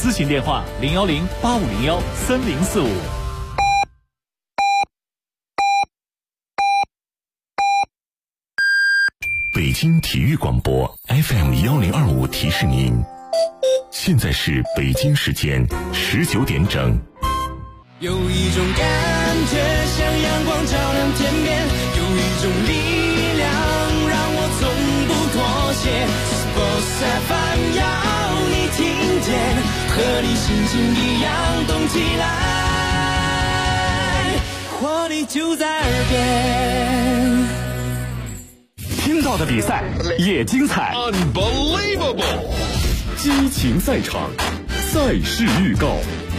咨询电话010-8501-3045。 北京体育广播 FM1025提示您，现在是北京时间19点整。 有一种感觉像阳光照亮天边，有一种力量让我从不妥协。Sports FM 要你听见，和你心情一样动起来，活力就在耳边。 听到的比赛也精彩 Unbelievable 激情赛场，赛事预告。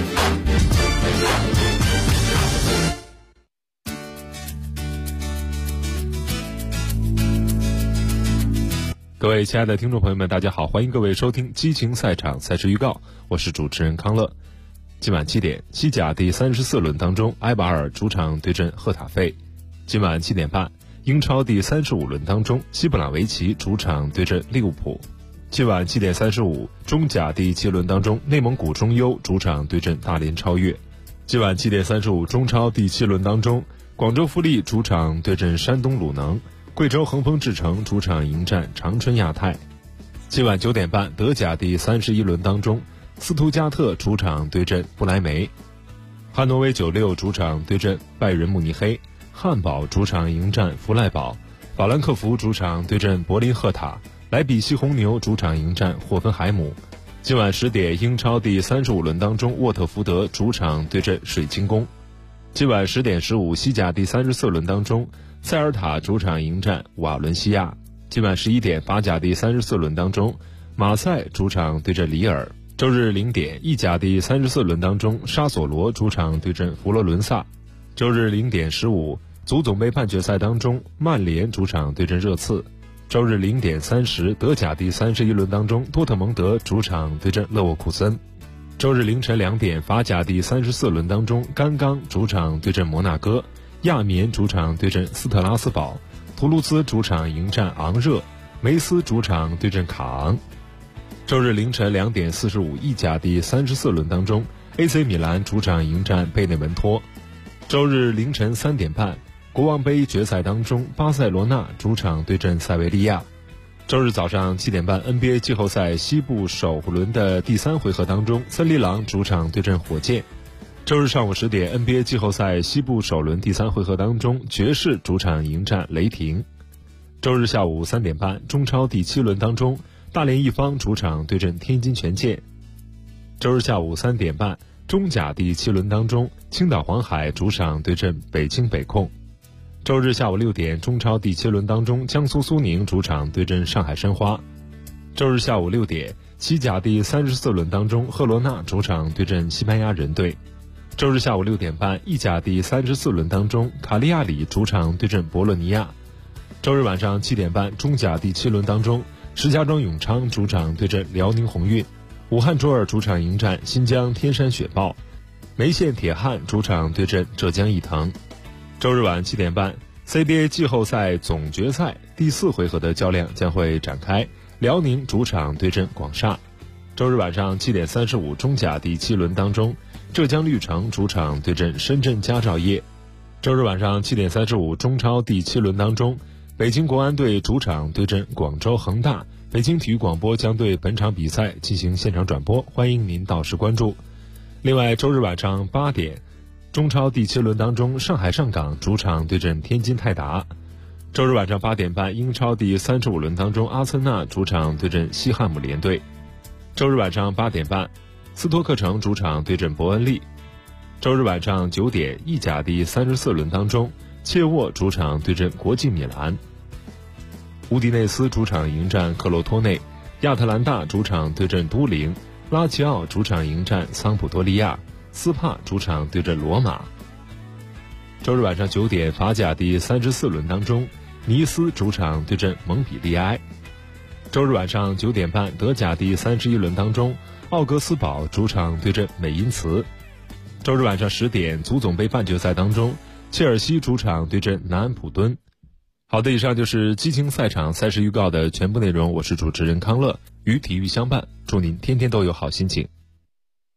各位亲爱的听众朋友们，大家好，欢迎各位收听激情赛场赛事预告，我是主持人康乐。今晚7点，西甲第34轮当中，埃巴尔主场对阵赫塔费。今晚7点半，英超第35轮当中，西布朗维奇主场对阵利物浦。今晚7点35，中甲第7轮当中，内蒙古中优主场对阵大连超越。今晚7点35，中超第7轮当中，广州富力主场对阵山东鲁能。贵州恒丰智诚主场迎战长春亚泰。今晚9点半，德甲第31轮当中，斯图加特主场对阵不莱梅，汉诺威96主场对阵拜仁慕尼黑，汉堡主场迎战弗赖堡，法兰克福主场对阵柏林赫塔，莱比锡红牛主场迎战霍芬海姆。今晚10点，英超第35轮当中，沃特福德主场对阵水晶宫。今晚10点15，西甲第34轮当中，塞尔塔主场迎战瓦伦西亚。今晚11点，法甲第34轮当中，马赛主场对阵里尔。周日0点，意甲第34轮当中，沙索罗主场对阵佛罗伦萨。周日0点15，足总杯半决赛当中，曼联主场对阵热刺。周日0点30，德甲第31轮当中，多特蒙德主场对阵勒沃库森。周日凌晨2点，法甲第34轮当中，甘刚主场对阵摩纳哥，亚眠主场对阵斯特拉斯堡，图卢兹主场迎战昂热，梅斯主场对阵卡昂。周日凌晨2点45，意甲第34轮当中， AC 米兰主场迎战贝内文托。周日凌晨3点半，国王杯决赛当中，巴塞罗那主场对阵塞维利亚。周日早上7点半 NBA 季后赛西部首轮的第3回合当中，森林狼主场对阵火箭。周日上午10点 NBA 季后赛西部首轮第3回合当中，爵士主场迎战雷霆。周日下午3点半，中超第7轮当中，大连一方主场对阵天津权健。周日下午3点半，中甲第7轮当中，青岛黄海主场对阵北京北控。周日下午6点，中超第7轮当中，江苏苏宁主场对阵上海申花。周日下午6点，西甲第34轮当中，赫罗纳主场对阵西班牙人队。周日下午6点半，意甲第34轮当中，卡利亚里主场对阵博洛尼亚。周日晚上7点半，中甲第7轮当中，石家庄永昌主场对阵辽宁宏运，武汉卓尔主场迎战新疆天山雪豹，梅县铁汉主场对阵浙江毅腾。周日晚7点半， CBA 季后赛总决赛第4回合的较量将会展开，辽宁主场对阵广厦。周日晚上7点35，中甲第7轮当中，浙江绿城主场对阵深圳佳兆业。周日晚上7点35，中超第7轮当中，北京国安队主场对阵广州恒大。北京体育广播将对本场比赛进行现场转播，欢迎您到时关注。另外，周日晚上8点，中超第7轮当中，上海上港主场对阵天津泰达。周日晚上8点半，英超第35轮当中，阿森纳主场对阵西汉姆联队。周日晚上8点半，斯托克城主场对阵伯恩利。周日晚上9点，意甲第34轮当中，切沃主场对阵国际米兰。乌迪内斯主场迎战克罗托内，亚特兰大主场对阵都灵，拉齐奥主场迎战桑普多利亚，斯帕主场对阵罗马。周日晚上9点，法甲第34轮当中，尼斯主场对阵蒙彼利埃。周日晚上9点半，德甲第31轮当中，奥格斯堡主场对阵美因茨。周日晚上10点，足总杯半决赛当中，切尔西主场对阵南安普敦。好的，以上就是激情赛场赛事预告的全部内容，我是主持人康乐，与体育相伴，祝您天天都有好心情。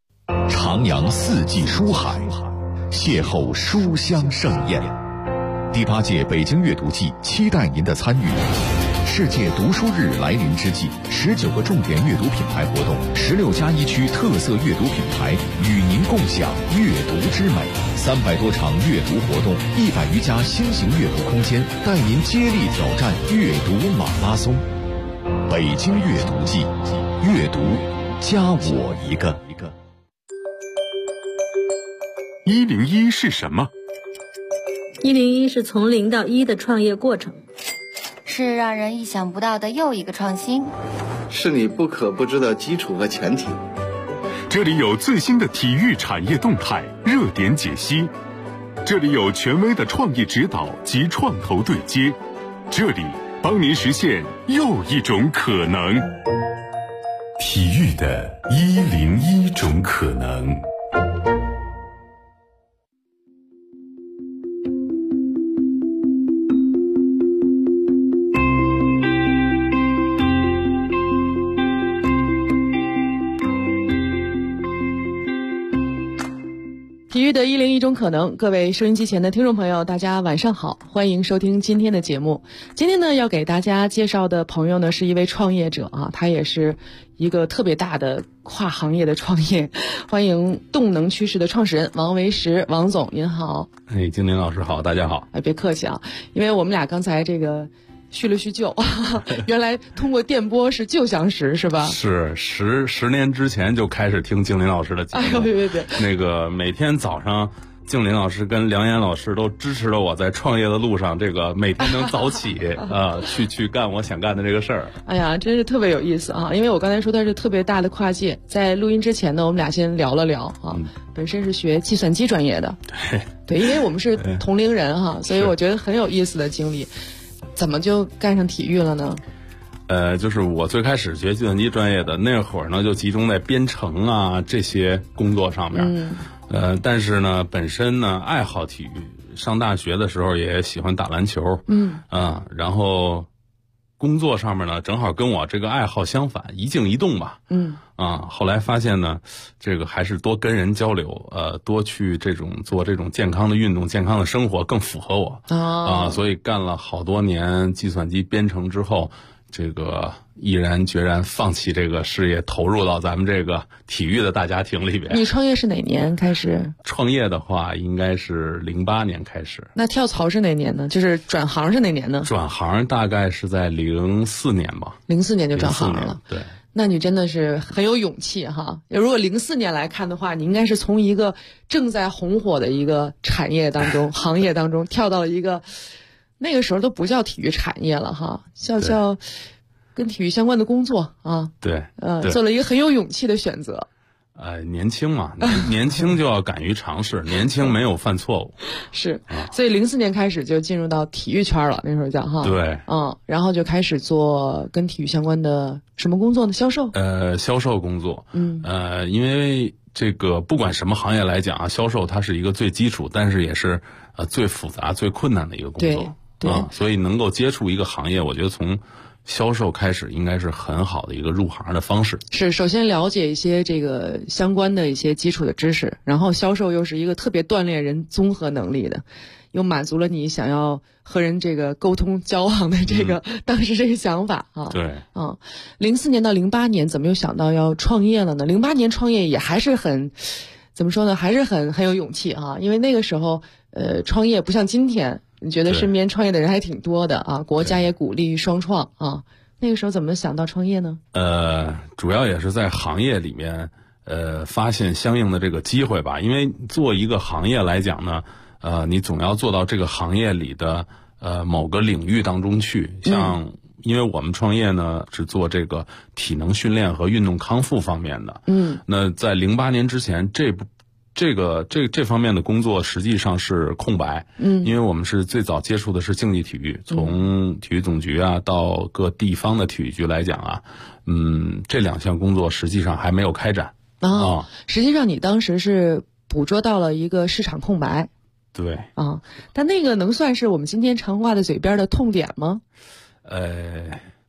徜徉四季书海，邂逅书香盛宴。第8届北京阅读季期待您的参与。世界读书日来临之际，19个重点阅读品牌活动，16家一区特色阅读品牌与您共享阅读之美，300多场阅读活动，100余家新型阅读空间，带您接力挑战阅读马拉松。北京阅读季，阅读加我一个。 101是什么 ？101是从0到1的创业过程， 是让人意想不到的又一个创新， 是你不可不知的基础和前提。 这里有最新的体育产业动态热点解析，这里有权威的创业指导及创投对接，这里帮您实现又一种可能。体育的101种可能。 体育的101种可能，各位收音机前的听众朋友，大家晚上好，欢迎收听今天的节目。今天呢，要给大家介绍的朋友呢，是一位创业者啊，他也是一个特别大的跨行业的创业。欢迎动能趋势的创始人王维时，王总您好。 金玲老师好，大家好。 别客气啊，因为我们俩刚才这个叙了叙旧，原来通过电波是旧相识是吧？ 是十年之前就开始听静林老师的节目。 别， 那个每天早上静林老师跟梁岩老师都支持了我在创业的路上，这个每天能早起去干我想干的这个事儿。 哎呀，真是特别有意思啊！因为我刚才说它是特别大的跨界，在录音之前呢，我们俩先聊了聊啊。本身是学计算机专业的，对，因为我们是同龄人哈，所以我觉得很有意思的经历。怎么就干上体育了呢？ 就是我最开始学计算机专业的那会儿呢，就集中在编程啊这些工作上面。但是呢，本身呢爱好体育，上大学的时候也喜欢打篮球。然后工作上面呢，正好跟我这个爱好相反，一静一动吧。后来发现呢，这个还是多跟人交流，多去做这种健康的运动、健康的生活更符合我。所以干了好多年计算机编程之后，这个毅然决然放弃这个事业，投入到咱们这个体育的大家庭里边。 你创业是哪年开始？ 创业的话，应该是08年开始。 那跳槽是哪年呢？就是转行是哪年呢？ 转行大概是在04年吧。 04年就转行了。 对。 那你真的是很有勇气哈！如果04年来看的话，你应该是从一个正在红火的一个产业当中、行业当中跳到了一个那个时候都不叫体育产业了哈，叫跟体育相关的工作啊。 对， 做了一个很有勇气的选择。 年轻嘛，年轻就要敢于尝试，年轻没有犯错误。 是，所以04年开始就进入到体育圈了，那时候叫哈。 对， 然后就开始做跟体育相关的什么工作呢？销售。 销售工作。因为这个不管什么行业来讲啊，销售它是一个最基础，但是也是最复杂、最困难的一个工作。 对， 所以能够接触一个行业，我觉得从销售开始应该是很好的一个入行的方式。 是，首先了解一些这个相关的一些基础的知识，然后销售又是一个特别锻炼人综合能力的，又满足了你想要和人这个沟通交往的这个、当时这个想法啊。 对。 04年到08年怎么又想到要创业了呢？08年创业也还是很怎么说呢？还是很有勇气啊，因为那个时候创业不像今天。你觉得身边创业的人还挺多的啊，国家也鼓励双创啊。那个时候怎么想到创业呢？ 主要也是在行业里面发现相应的这个机会吧。因为做一个行业来讲呢，你总要做到这个行业里的某个领域当中去。像因为我们创业呢是做这个体能训练和运动康复方面的。那在08年之前这方面的工作实际上是空白。因为我们是最早接触的是竞技体育，从体育总局啊到各地方的体育局来讲啊，这2项工作实际上还没有开展。 实际上你当时是捕捉到了一个市场空白。 对。 但那个能算是我们今天常挂在嘴边的痛点吗？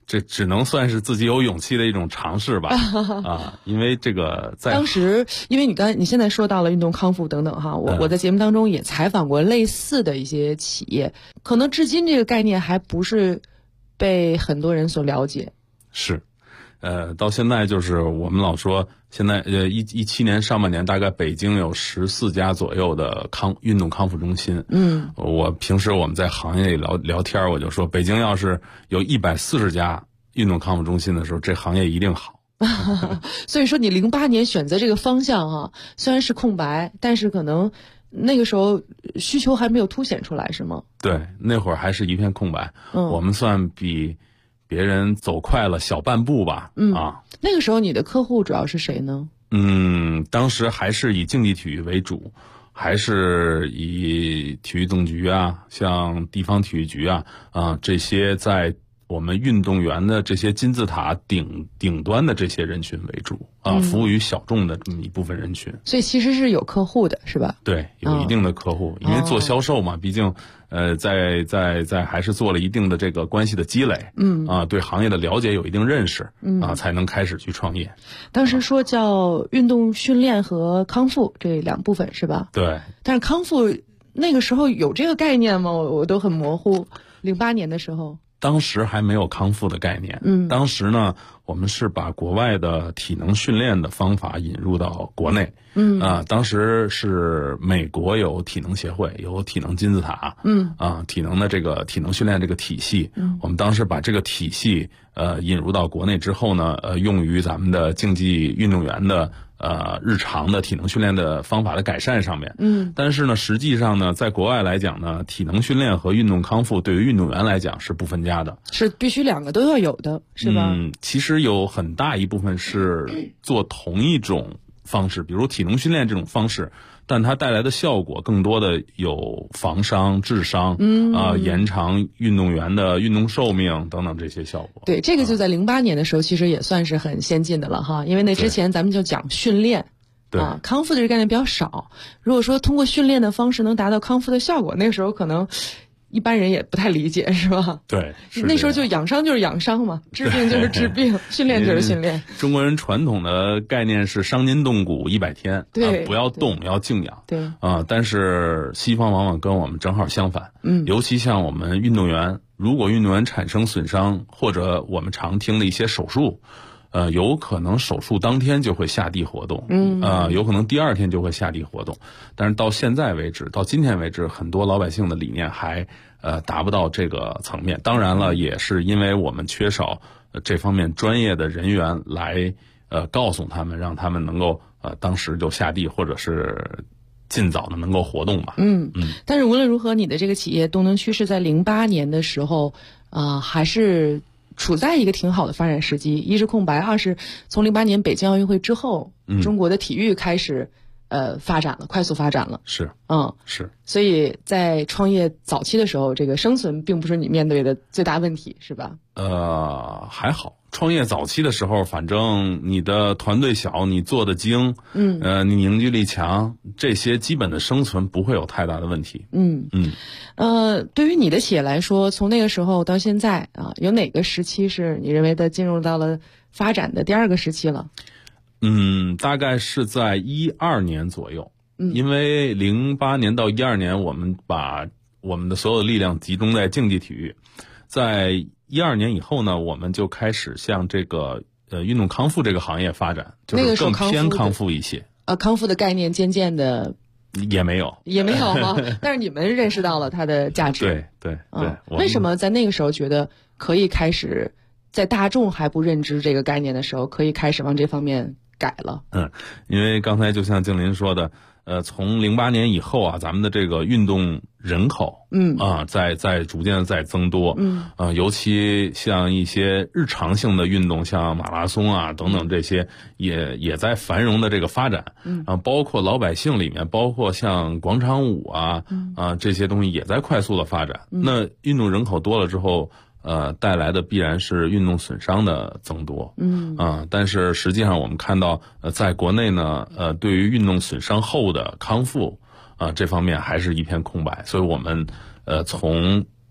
这只能算是自己有勇气的一种尝试吧。啊，因为这个在当时，因为你现在说到了运动康复等等哈，我在节目当中也采访过类似的一些企业，可能至今这个概念还不是被很多人所了解。 是，到现在就是我们老说，现在17年上半年大概北京有14家左右的运动康复中心。我平时我们在行业里聊天，我就说北京要是有140家运动康复中心的时候，这行业一定好。 所以说你08年选择这个方向啊，虽然是空白，但是可能那个时候需求还没有凸显出来，是吗？ 对，那会儿还是一片空白。我们算比别人走快了小半步吧。 那个时候你的客户主要是谁呢？ 当时还是以竞技体育为主，还是以体育总局啊，像地方体育局啊，这些在我们运动员的这些金字塔顶端的这些人群为主啊，服务于小众的这么一部分人群。 所以其实是有客户的，是吧？ 对，有一定的客户，因为做销售嘛，毕竟在还是做了一定的这个关系的积累，对行业的了解有一定认识，才能开始去创业。 当时说叫运动训练和康复这两部分是吧？ 对。 但是康复那个时候有这个概念吗？我都很模糊。08年的时候。 当时还没有康复的概念。当时呢，我们是把国外的体能训练的方法引入到国内。当时是美国有体能协会，有体能金字塔。体能的这个体能训练这个体系，我们当时把这个体系引入到国内之后呢，用于咱们的竞技运动员的日常的体能训练的方法的改善上面。但是呢，实际上呢，在国外来讲呢，体能训练和运动康复对于运动员来讲是不分家的， 是必须两个都要有的，是吧？ 其实有很大一部分是做同一种方式，比如体能训练这种方式，但它带来的效果更多的有防伤、治伤，延长运动员的运动寿命等等这些效果。 对，这个就在08年的时候，其实也算是很先进的了哈，因为那之前咱们就讲训练。 对康复的这个概念比较少。如果说通过训练的方式能达到康复的效果，那个时候可能一般人也不太理解，是吧？ 对， 那时候就养伤就是养伤嘛，治病就是治病，训练就是训练。 中国人传统的概念是伤筋动骨100天， 对， 不要动，要静养。 对但是西方往往跟我们正好相反。尤其像我们运动员，如果运动员产生损伤，或者我们常听的一些手术。有可能手术当天就会下地活动，有可能第2天就会下地活动，但是到现在为止，到今天为止，很多老百姓的理念还达不到这个层面。当然了，也是因为我们缺少这方面专业的人员来告诉他们，让他们能够当时就下地，或者是尽早的能够活动吧。 但是无论如何，你的这个企业动能趋势在08年的时候还是处在一个挺好的发展时机，一是空白，二是从08年北京奥运会之后，中国的体育开始发展了，快速发展了。 是，是。 所以在创业早期的时候，这个生存并不是你面对的最大问题，是吧？ 还好。创业早期的时候，反正你的团队小，你做的精，你凝聚力强，这些基本的生存不会有太大的问题。 对于你的企业来说，从那个时候到现在有哪个时期是你认为的进入到了发展的第2个时期了？ 大概是在12年左右。因为08年到12年，我们把我们的所有力量集中在竞技体育，在12年以后呢，我们就开始向这个运动康复这个行业发展，就是更偏康复一些。 康复的概念渐渐的也没有吗？但是你们认识到了它的价值。 对。 为什么在那个时候觉得可以开始，在大众还不认知这个概念的时候，可以开始往这方面改了？ 因为刚才就像静林说的。从08年以后咱们的这个运动人口，在逐渐的在增多，尤其像一些日常性的运动，像马拉松等等这些，也在繁荣的这个发展，包括老百姓里面，包括像广场舞这些东西也在快速的发展。那运动人口多了之后，带来的必然是运动损伤的增多。但是实际上我们看到，在国内呢，对于运动损伤后的康复，这方面还是一片空白。所以我们从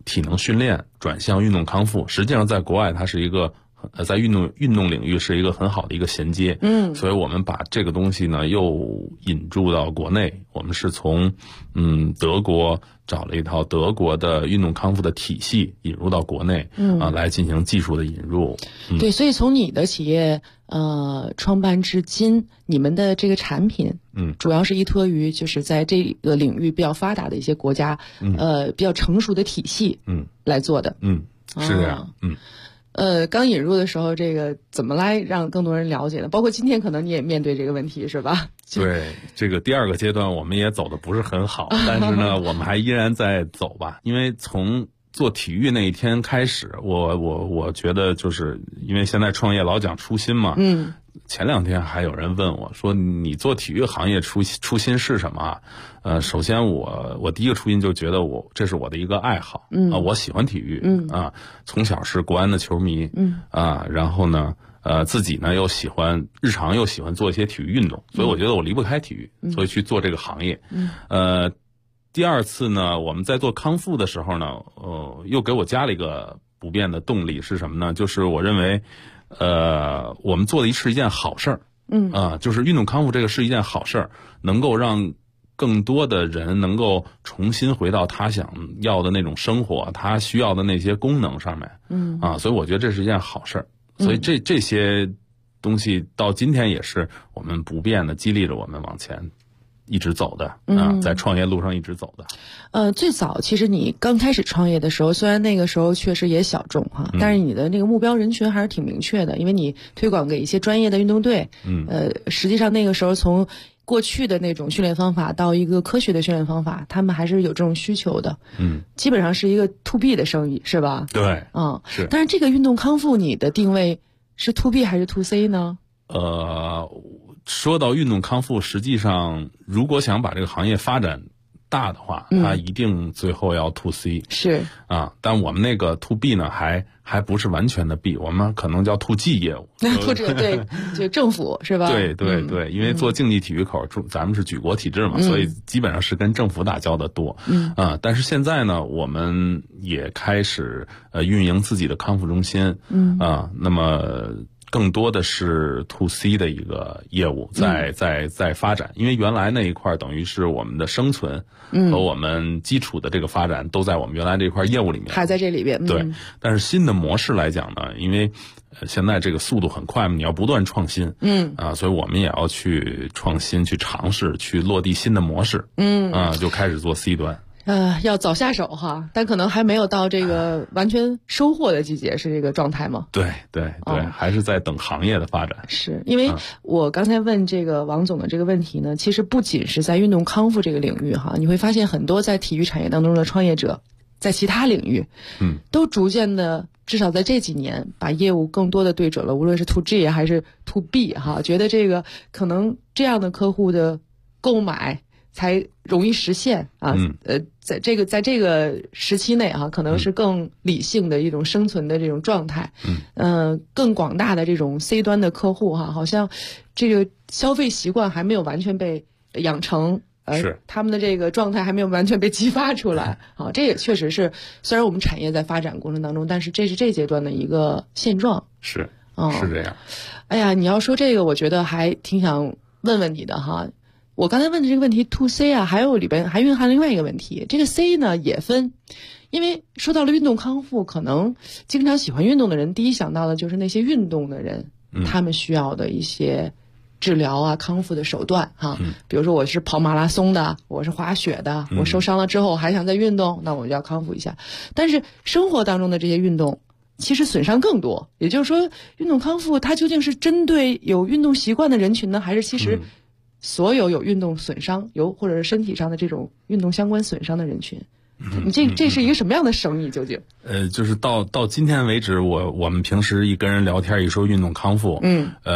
体能训练转向运动康复，实际上在国外它是一个在运动领域是一个很好的一个衔接。所以我们把这个东西呢又引入到国内，我们是从德国找了一套德国的运动康复的体系引入到国内，来进行技术的引入。 对，所以从你的企业创办至今，你们的这个产品主要是依托于就是在这个领域比较发达的一些国家比较成熟的体系来做的。 是这样。 刚引入的时候，这个怎么来让更多人了解呢？包括今天可能你也面对这个问题，是吧？ 对，这个第二个阶段我们也走的不是很好，但是呢，我们还依然在走吧。因为从做体育那一天开始，我觉得就是因为现在创业老讲初心嘛。前2天还有人问我说：“你做体育行业初心是什么？”首先我第一个初心就觉得这是我的一个爱好。我喜欢体育。从小是国安的球迷。然后呢，自己呢日常又喜欢做一些体育运动，所以我觉得我离不开体育，所以去做这个行业。第二次呢，我们在做康复的时候呢，又给我加了一个不变的动力是什么呢？就是我认为，我们做的是一件好事儿。就是运动康复这个是一件好事儿，能够让更多的人能够重新回到他想要的那种生活，他需要的那些功能上面。所以我觉得这是一件好事儿。所以这些东西到今天也是我们不变的激励着我们往前一直走的。在创业路上一直走的。 最早其实你刚开始创业的时候，虽然那个时候确实也小众哈，但是你的那个目标人群还是挺明确的，因为你推广给一些专业的运动队。实际上那个时候从过去的那种训练方法到一个科学的训练方法，他们还是有这种需求的。基本上是一个 to B 的生意，是吧？ 对。 是。但是这个运动康复你的定位是 to B 还是 to C 呢？ 说到运动康复，实际上如果想把这个行业发展大的话，它一定最后要 to C。 是。 但我们那个 to B 呢，还不是完全的 B， 我们可能叫 to G 业务。 对，就政府是吧？ 对，因为做竞技体育口，咱们是举国体制嘛，所以基本上是跟政府打交道的多。但是现在呢，我们也开始运营自己的康复中心。那么更多的是 to C 的一个业务在发展，因为原来那一块等于是我们的生存和我们基础的这个发展都在我们原来这块业务里面， 还在这里边。 对，但是新的模式来讲呢，因为现在这个速度很快嘛，你要不断创新。所以我们也要去创新，去尝试，去落地新的模式。就开始做 C 端。 要早下手哈，但可能还没有到这个完全收获的季节，是这个状态吗？ 对，还是在等行业的发展。 是因为我刚才问这个王总的这个问题呢，其实不仅是在运动康复这个领域哈，你会发现很多在体育产业当中的创业者，在其他领域，都逐渐的，至少在这几年，把业务更多的对准了，无论是 to G 还是 to B 哈，觉得这个可能这样的客户的购买才容易实现啊。在这个时期内啊，可能是更理性的一种生存的这种状态。更广大的这种 C 端的客户哈，好像这个消费习惯还没有完全被养成。 是他们的这个状态还没有完全被激发出来。这也确实是，虽然我们产业在发展过程当中，但是这是这阶段的一个现状。 是这样。 哎呀，你要说这个，我觉得还挺想问问你的哈。我刚才问的这个问题 to C 啊，还有里边还蕴含另外一个问题，这个 C 呢也分，因为说到了运动康复，可能经常喜欢运动的人，第一想到的就是那些运动的人，他们需要的一些治疗啊、康复的手段哈。比如说我是跑马拉松的，我是滑雪的，我受伤了之后我还想再运动，那我就要康复一下。但是生活当中的这些运动其实损伤更多，也就是说运动康复它究竟是针对有运动习惯的人群呢，还是其实所有运动损伤或者是身体上的这种运动相关损伤的人群？这是一个什么样的生意究竟？ 就是到今天为止，我们平时一跟人聊天一说运动康复，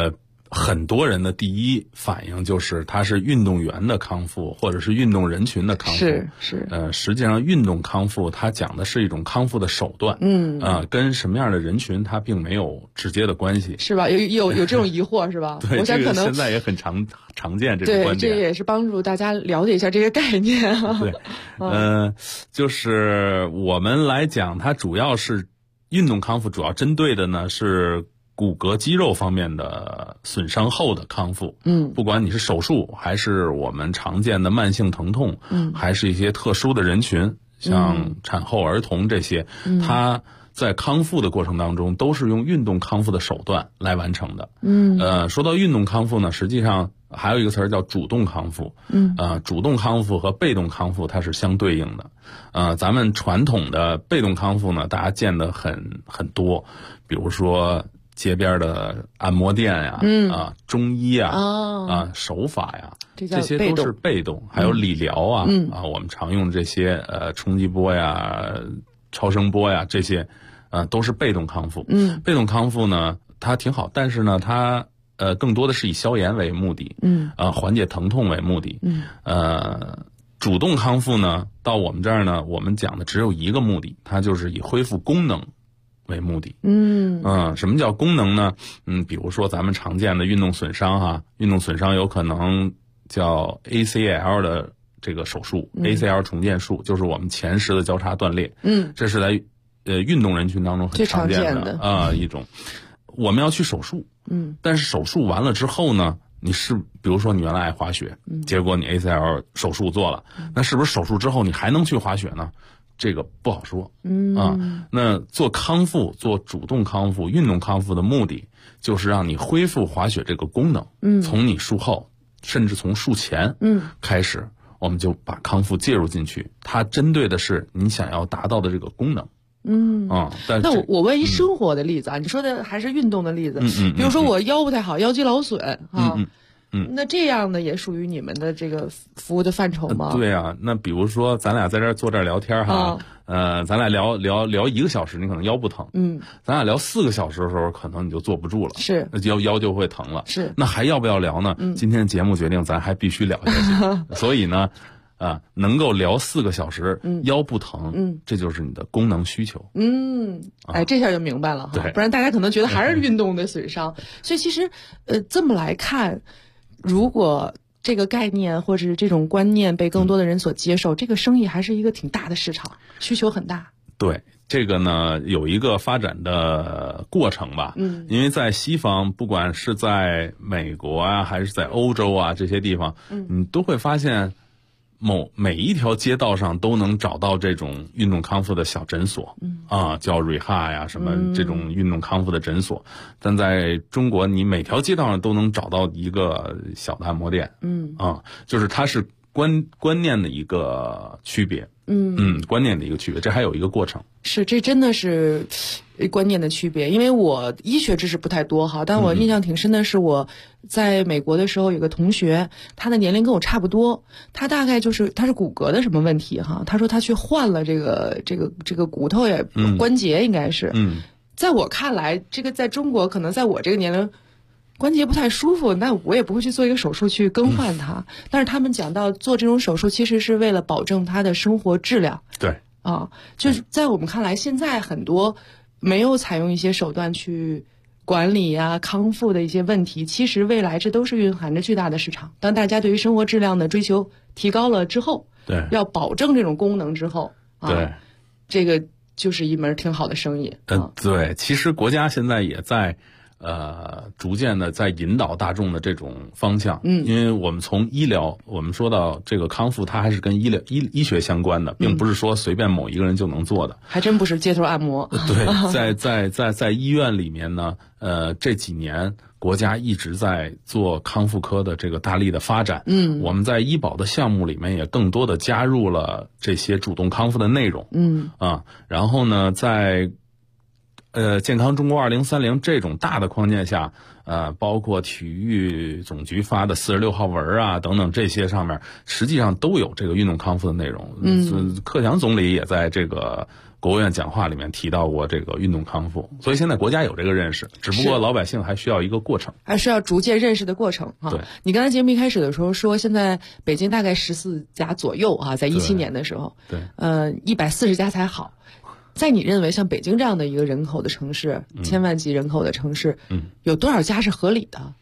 很多人的第一反应就是它是运动员的康复，或者是运动人群的康复。 是。 实际上运动康复它讲的是一种康复的手段。跟什么样的人群它并没有直接的关系。 是吧？有这种疑惑是吧？ 对， 我想可能现在也很常见这种观点。 对，这也是帮助大家了解一下这个概念。 对，就是我们来讲，它主要是运动康复，主要针对的呢是骨骼肌肉方面的损伤后的康复。不管你是手术还是我们常见的慢性疼痛，还是一些特殊的人群，像产后儿童这些，它在康复的过程当中都是用运动康复的手段来完成的。说到运动康复呢，实际上还有一个词儿叫主动康复。主动康复和被动康复它是相对应的。咱们传统的被动康复呢，大家见的很多，比如说街边的按摩店呀，中医呀，手法呀，这些都是被动。还有理疗啊，我们常用这些冲击波呀、超声波呀，这些都是被动康复。被动康复呢，它挺好，但是呢，它更多的是以消炎为目的，缓解疼痛为目的。主动康复呢，到我们这儿呢，我们讲的只有一个目的，它就是以恢复功能为目的。什么叫功能呢？比如说咱们常见的运动损伤运动损伤有可能叫 ACL 的这个手术，ACL 重建术，就是我们前十字交叉断裂。这是在运动人群当中很常见的一种。我们要去手术，但是手术完了之后呢，比如说你原来爱滑雪，结果你 ACL 手术做了，那是不是手术之后你还能去滑雪呢？这个不好说。那做康复，做主动康复、运动康复的目的，就是让你恢复滑雪这个功能。从你术后，甚至从术前，开始，我们就把康复介入进去。它针对的是你想要达到的这个功能。 那我问一生活的例子啊，你说的还是运动的例子。比如说我腰不太好，腰肌劳损那这样的也属于你们的这个服务的范畴吗？ 对啊，那比如说咱俩在这儿坐这儿聊天咱俩聊1个小时，你可能腰不疼。咱俩聊4个小时的时候，可能你就坐不住了， 是腰就会疼了。 是， 那还要不要聊呢？今天的节目决定，咱还必须聊下去。所以呢，能够聊4个小时，腰不疼，这就是你的功能需求。 这下就明白了哈。 对， 不然大家可能觉得还是运动的损伤。所以其实，这么来看，如果这个概念或者是这种观念被更多的人所接受，这个生意还是一个挺大的市场，需求很大。 对，这个呢有一个发展的过程吧。因为在西方，不管是在美国还是在欧洲这些地方，你都会发现每一条街道上都能找到这种运动康复的小诊所，叫 Reha 什么这种运动康复的诊所。但在中国，你每条街道上都能找到一个小的按摩店，就是它是观念的一个区别，观念的一个区别，这还有一个过程。 是，这真的是观念的区别。因为我医学知识不太多但我印象挺深的是，我在美国的时候有个同学，他的年龄跟我差不多，他大概他是骨骼的什么问题他说他去换了这个骨头关节应该是，在我看来，这个在中国可能在我这个年龄关节不太舒服，那我也不会去做一个手术去更换它。但是他们讲到做这种手术，其实是为了保证他的生活质量。 对就是在我们看来，现在很多没有采用一些手段去管理康复的一些问题，其实未来这都是蕴含着巨大的市场。当大家对于生活质量的追求提高了之后， 对， 要保证这种功能之后， 对， 这个就是一门挺好的生意。 对，其实国家现在也在逐渐的在引导大众的这种方向。因为我们从医疗，我们说到这个康复，它还是跟医学相关的，并不是说随便某一个人就能做的。 还真不是街头按摩。 对，在医院里面呢，这几年国家一直在做康复科的这个大力的发展。我们在医保的项目里面也更多的加入了这些主动康复的内容。然后呢，在健康中国2030这种大的框架下，包括体育总局发的46号文等等这些上面，实际上都有这个运动康复的内容。克强总理也在这个国务院讲话里面提到过这个运动康复，所以现在国家有这个认识，只不过老百姓还需要一个过程， 还需要逐渐认识的过程哈。 对， 你刚才节目一开始的时候说，现在北京大概14家左右啊，在17年的时候， 对 ，140家才好。在你认为像北京这样的一个人口的城市，1000万级人口的城市，有多少家是合理的？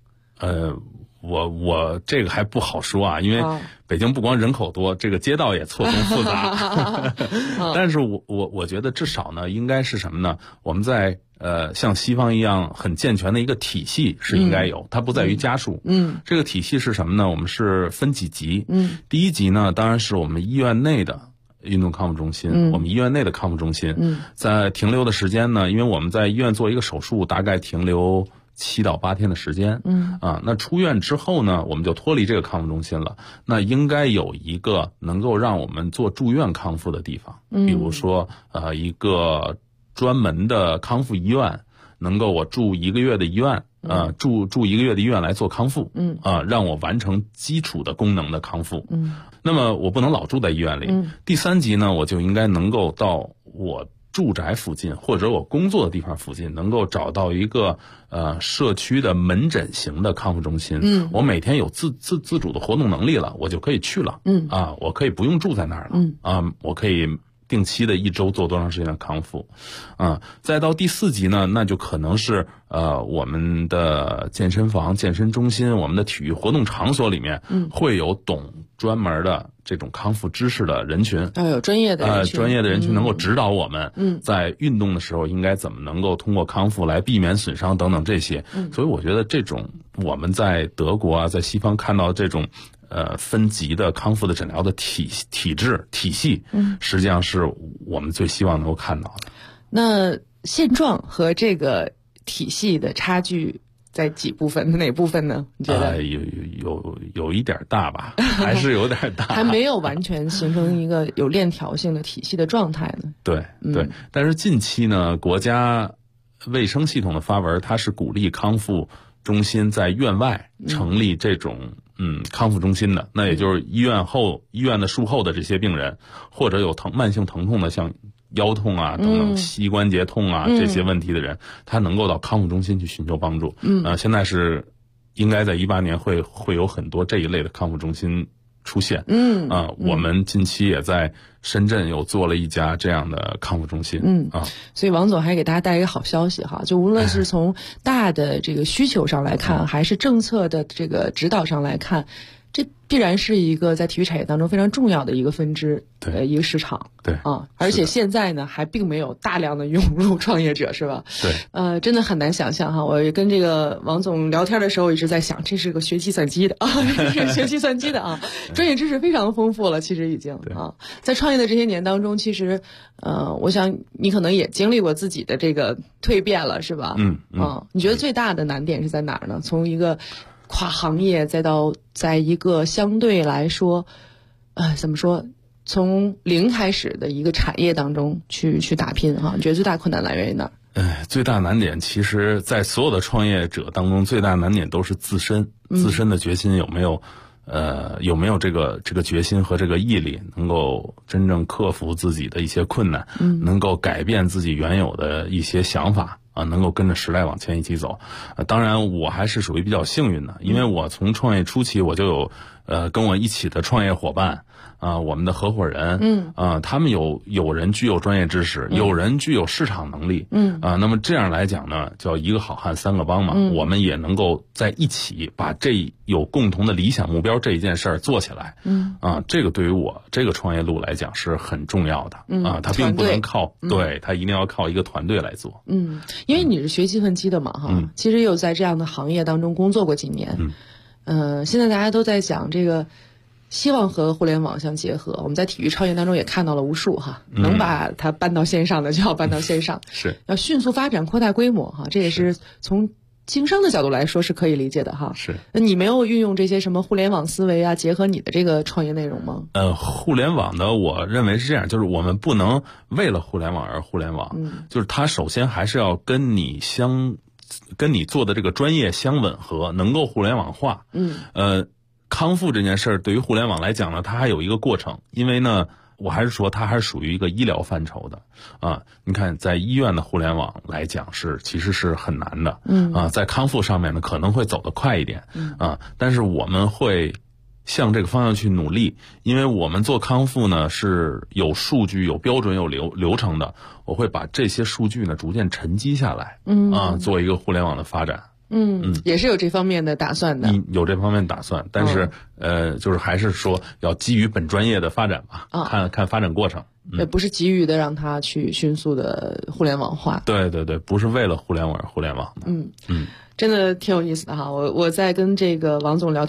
我这个还不好说啊，因为北京不光人口多，这个街道也错综复杂。但是我觉得至少呢，应该是什么呢？我们在像西方一样很健全的一个体系是应该有，它不在于家数。这个体系是什么呢？我们是分几级。第一级呢，当然是我们医院内的运动康复中心，我们医院内的康复中心，在停留的时间呢，因为我们在医院做一个手术，大概停留7到8天的时间，那出院之后呢，我们就脱离这个康复中心了。那应该有一个能够让我们做住院康复的地方，比如说一个专门的康复医院，能够我住1个月的医院，住1个月的医院来做康复，让我完成基础的功能的康复。那么我不能老住在医院里。第3级呢，我就应该能够到我住宅附近或者我工作的地方附近，能够找到一个社区的门诊型的康复中心。我每天有自主的活动能力了，我就可以去了。我可以不用住在那儿了。我可以定期的1周做多长时间的康复。再到第4级呢，那就可能是我们的健身房、健身中心、我们的体育活动场所里面，会有懂专门的这种康复知识的人群， 要有专业的人群， 专业的人群能够指导我们，在运动的时候应该怎么能够通过康复来避免损伤等等这些。所以我觉得这种我们在德国啊，在西方看到这种分级的康复的诊疗的体制体系，实际上是我们最希望能够看到的。 那现状和这个体系的差距在几部分？哪部分呢？你觉得？ 有一点大吧，还是有点大， 还没有完全形成一个有链条性的体系的状态呢。 对，但是近期呢，国家卫生系统的发文，它是鼓励康复中心在院外成立这种康复中心的，那也就是医院的术后的这些病人，或者有慢性疼痛的，像腰痛啊等等膝关节痛啊这些问题的人，他能够到康复中心去寻求帮助。现在是应该在18年会有很多这一类的康复中心出现。我们近期也在深圳有做了一家这样的康复中心。 所以王总还给大家带一个好消息哈，就无论是从大的这个需求上来看，还是政策的这个指导上来看，这必然是一个在体育产业当中非常重要的一个分支，一个市场。 对而且现在呢还并没有大量的涌入创业者，是吧？ 对， 真的很难想象哈。我跟这个王总聊天的时候一直在想，这是个学计算机的啊，这是学计算机的啊，专业知识非常丰富了，其实已经啊，在创业的这些年当中，其实我想你可能也经历过自己的这个蜕变了，是吧？你觉得最大的难点是在哪儿呢？从一个跨行业再到在一个相对来说怎么说，从零开始的一个产业当中去打拼哈，你觉得最大困难来源于哪儿？ 最大难点其实在所有的创业者当中，最大难点都是自身的决心有没有这个决心和这个毅力，能够真正克服自己的一些困难，能够改变自己原有的一些想法能够跟着时代往前一起走。当然我还是属于比较幸运的，因为我从创业初期我就有跟我一起的创业伙伴我们的合伙人，他们有人具有专业知识，有人具有市场能力，那么这样来讲呢，叫一个好汉3个帮嘛，我们也能够在一起把这有共同的理想目标这一件事儿做起来，这个对于我这个创业路来讲是很重要的，他并不能靠，对，他一定要靠一个团队来做， 因为你是学计算机的嘛，哈，其实有在这样的行业当中工作过几年，现在大家都在讲这个。希望和互联网相结合，我们在体育创业当中也看到了无数哈，能把它搬到线上的就要搬到线上， 是要迅速发展、扩大规模哈，这也是从经商的角度来说是可以理解的哈。 是， 那你没有运用这些什么互联网思维啊，结合你的这个创业内容吗？ 互联网的我认为是这样，就是我们不能为了互联网而互联网，就是它首先还是要跟你做的这个专业相吻合，能够互联网化。康复这件事儿对于互联网来讲呢，它还有一个过程，因为呢， 我还是说它还是属于一个医疗范畴的啊。你看，在医院的互联网来讲其实是很难的，在康复上面呢可能会走得快一点，但是我们会向这个方向去努力，因为我们做康复呢是有数据、有标准、有流程的，我会把这些数据呢逐渐沉积下来，做一个互联网的发展。 也是有这方面的打算的。 有这方面打算，但是就是还是说要基于本专业的发展吧，看发展过程。 对，不是急于的让它去迅速的互联网化。 对对对，不是为了互联网而互联网的。 真的挺有意思的哈。我在跟这个王总聊天